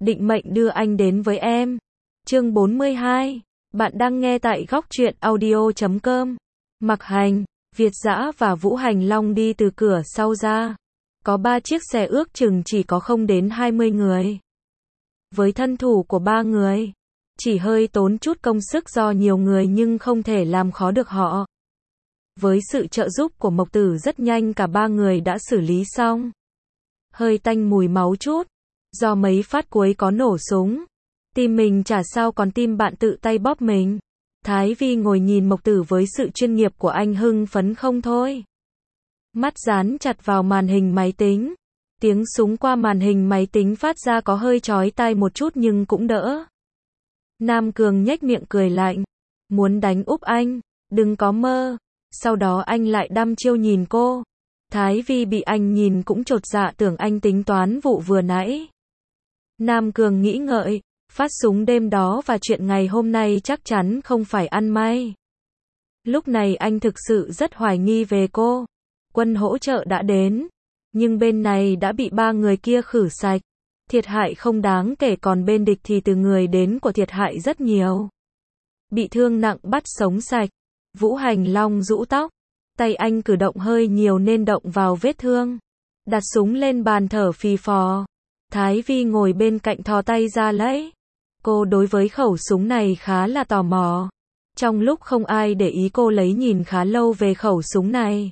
định mệnh đưa anh đến với em. Chương 42. Bạn đang nghe tại góc truyện audio.com. Mặc Hành, Việt Dã và Vũ Hành Long đi từ cửa sau ra. Có 3 chiếc xe ước chừng chỉ có không đến 20 người. Với thân thủ của 3 người, chỉ hơi tốn chút công sức do nhiều người nhưng không thể làm khó được họ. Với sự trợ giúp của Mộc Tử rất nhanh cả 3 người đã xử lý xong. Hơi tanh mùi máu chút, do mấy phát cuối có nổ súng. Tim mình chả sao còn tim bạn tự tay bóp mình. Thái Vi ngồi nhìn Mộc Tử với sự chuyên nghiệp của anh hưng phấn không thôi. Mắt dán chặt vào màn hình máy tính. Tiếng súng qua màn hình máy tính phát ra có hơi chói tai một chút nhưng cũng đỡ. Nam Cường nhếch miệng cười lạnh. Muốn đánh úp anh, đừng có mơ. Sau đó anh lại đăm chiêu nhìn cô. Thái Vi bị anh nhìn cũng chột dạ tưởng anh tính toán vụ vừa nãy. Nam Cường nghĩ ngợi, phát súng đêm đó và chuyện ngày hôm nay chắc chắn không phải ăn may. Lúc này anh thực sự rất hoài nghi về cô. Quân hỗ trợ đã đến, nhưng bên này đã bị 3 người kia khử sạch. Thiệt hại không đáng kể còn bên địch thì từ người đến của thiệt hại rất nhiều. Bị thương nặng bắt sống sạch. Vũ Hành Long rũ tóc. Tay anh cử động hơi nhiều nên động vào vết thương. Đặt súng lên bàn thở phì phò. Thái Vi ngồi bên cạnh thò tay ra lấy. Cô đối với khẩu súng này khá là tò mò. Trong lúc không ai để ý cô lấy nhìn khá lâu về khẩu súng này.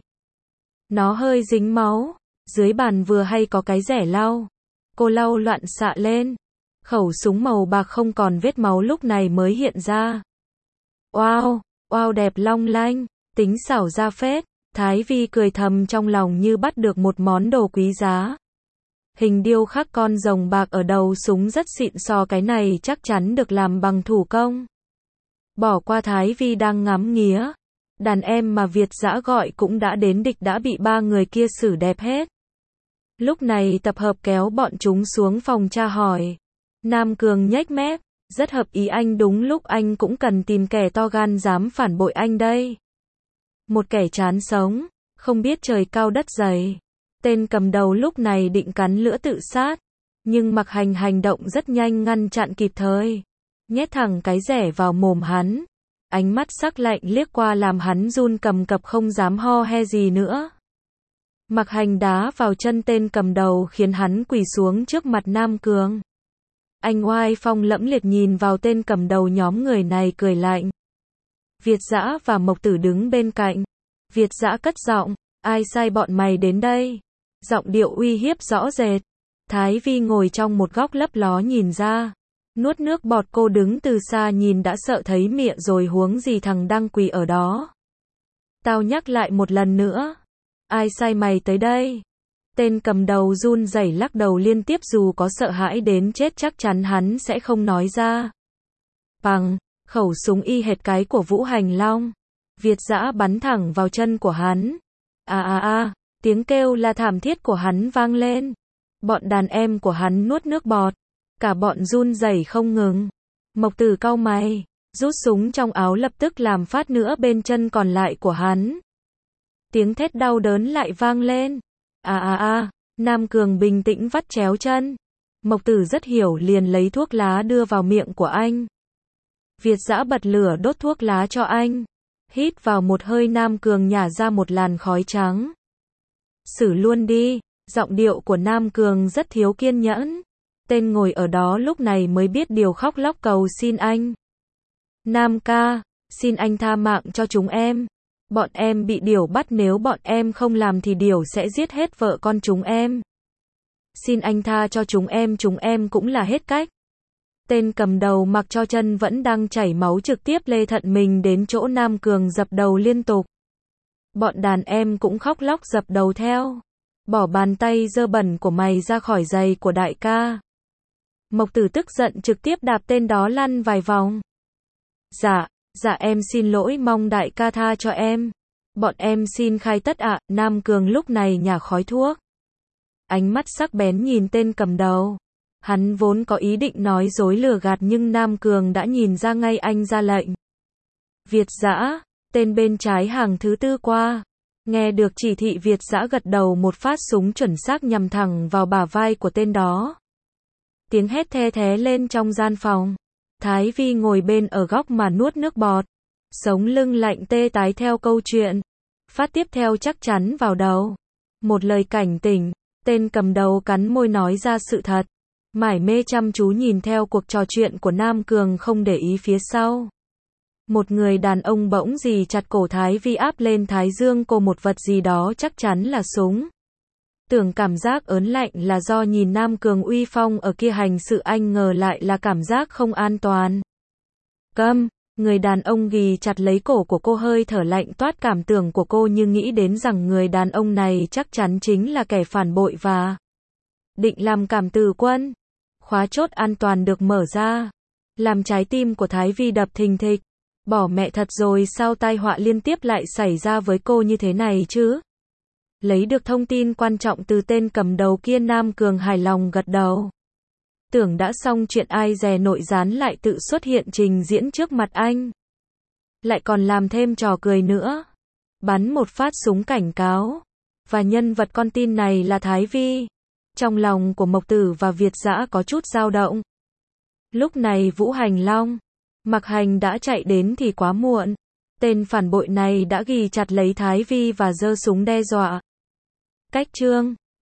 Nó hơi dính máu. Dưới bàn vừa hay có cái rẻ lau. Cô lau loạn xạ lên. Khẩu súng màu bạc không còn vết máu lúc này mới hiện ra. Wow, wow đẹp long lanh, tính xảo ra phết. Thái Vi cười thầm trong lòng như bắt được một món đồ quý giá. Hình điêu khắc con rồng bạc ở đầu súng rất xịn sò, cái này chắc chắn được làm bằng thủ công. Bỏ qua Thái Vi đang ngắm nghía. Đàn em mà Việt Dã gọi cũng đã đến, địch đã bị 3 người kia xử đẹp hết. Lúc này tập hợp kéo bọn chúng xuống phòng tra hỏi. Nam Cường nhếch mép, rất hợp ý anh, đúng lúc anh cũng cần tìm kẻ to gan dám phản bội anh đây. Một kẻ chán sống, không biết trời cao đất dày. Tên cầm đầu lúc này định cắn lưỡi tự sát, nhưng Mặc Hành hành động rất nhanh ngăn chặn kịp thời. Nhét thẳng cái rẻ vào mồm hắn. Ánh mắt sắc lạnh liếc qua làm hắn run cầm cập không dám ho he gì nữa. Mặc Hành đá vào chân tên cầm đầu khiến hắn quỳ xuống trước mặt Nam Cường. Anh oai phong lẫm liệt nhìn vào tên cầm đầu nhóm người này cười lạnh. Việt Dã và Mộc Tử đứng bên cạnh. Việt Dã cất giọng, ai sai bọn mày đến đây? Giọng điệu uy hiếp rõ rệt. Thái Vi ngồi trong một góc lấp ló nhìn ra. Nuốt nước bọt, cô đứng từ xa nhìn đã sợ thấy miệng rồi, huống gì thằng đang quỳ ở đó. Tao nhắc lại một lần nữa. Ai sai mày tới đây? Tên cầm đầu run rẩy lắc đầu liên tiếp, dù có sợ hãi đến chết chắc chắn hắn sẽ không nói ra. Bằng, khẩu súng y hệt cái của Vũ Hành Long. Việt Dã bắn thẳng vào chân của hắn. Tiếng kêu la thảm thiết của hắn vang lên. Bọn đàn em của hắn nuốt nước bọt. Cả bọn run rẩy không ngừng. Mộc Tử cau mày, rút súng trong áo lập tức làm phát nữa bên chân còn lại của hắn. Tiếng thét đau đớn lại vang lên. Nam Cường bình tĩnh vắt chéo chân. Mộc Tử rất hiểu liền lấy thuốc lá đưa vào miệng của anh. Việt Dã bật lửa đốt thuốc lá cho anh. Hít vào một hơi, Nam Cường nhả ra một làn khói trắng. Xử luôn đi. Giọng điệu của Nam Cường rất thiếu kiên nhẫn. Tên ngồi ở đó lúc này mới biết điều, khóc lóc cầu xin anh. Nam ca, xin anh tha mạng cho chúng em. Bọn em bị điểu bắt, nếu bọn em không làm thì điểu sẽ giết hết vợ con chúng em. Xin anh tha cho chúng em cũng là hết cách. Tên cầm đầu mặc cho chân vẫn đang chảy máu trực tiếp lê thận mình đến chỗ Nam Cường dập đầu liên tục. Bọn đàn em cũng khóc lóc dập đầu theo. Bỏ bàn tay dơ bẩn của mày ra khỏi giày của đại ca. Mộc Tử tức giận trực tiếp đạp tên đó lăn vài vòng. Dạ em xin lỗi, mong đại ca tha cho em. Bọn em xin khai tất ạ. Nam Cường lúc này nhả khói thuốc. Ánh mắt sắc bén nhìn tên cầm đầu. Hắn vốn có ý định nói dối lừa gạt nhưng Nam Cường đã nhìn ra ngay, anh ra lệnh. Việt Dã, tên bên trái hàng thứ 4 qua. Nghe được chỉ thị, Việt Dã gật đầu, một phát súng chuẩn xác nhằm thẳng vào bả vai của tên đó. Tiếng hét the thé lên trong gian phòng. Thái Vi ngồi bên ở góc mà nuốt nước bọt. Sống lưng lạnh tê tái theo câu chuyện. Phát tiếp theo chắc chắn vào đầu. Một lời cảnh tỉnh. Tên cầm đầu cắn môi nói ra sự thật. Mải mê chăm chú nhìn theo cuộc trò chuyện của Nam Cường không để ý phía sau. Một người đàn ông bỗng dì chặt cổ Thái Vi áp lên thái dương cô một vật gì đó chắc chắn là súng. Tưởng cảm giác ớn lạnh là do nhìn Nam Cường uy phong ở kia hành sự anh ngờ lại là cảm giác không an toàn. Câm, người đàn ông ghì chặt lấy cổ của cô hơi thở lạnh toát cảm tưởng của cô như nghĩ đến rằng người đàn ông này chắc chắn chính là kẻ phản bội và định làm cảm tử quân. Khóa chốt an toàn được mở ra. Làm trái tim của Thái Vi đập thình thịch. Bỏ mẹ thật rồi sao tai họa liên tiếp lại xảy ra với cô như thế này chứ? Lấy được thông tin quan trọng từ tên cầm đầu kia Nam Cường hài lòng gật đầu. Tưởng đã xong chuyện ai dè nội gián lại tự xuất hiện trình diễn trước mặt anh. Lại còn làm thêm trò cười nữa. Bắn một phát súng cảnh cáo. Và nhân vật con tin này là Thái Vi. Trong lòng của Mộc Tử và Việt Dã có chút dao động. Lúc này Vũ Hành Long, Mặc Hành đã chạy đến thì quá muộn. Tên phản bội này đã ghì chặt lấy Thái Vi và giơ súng đe dọa. Cách chương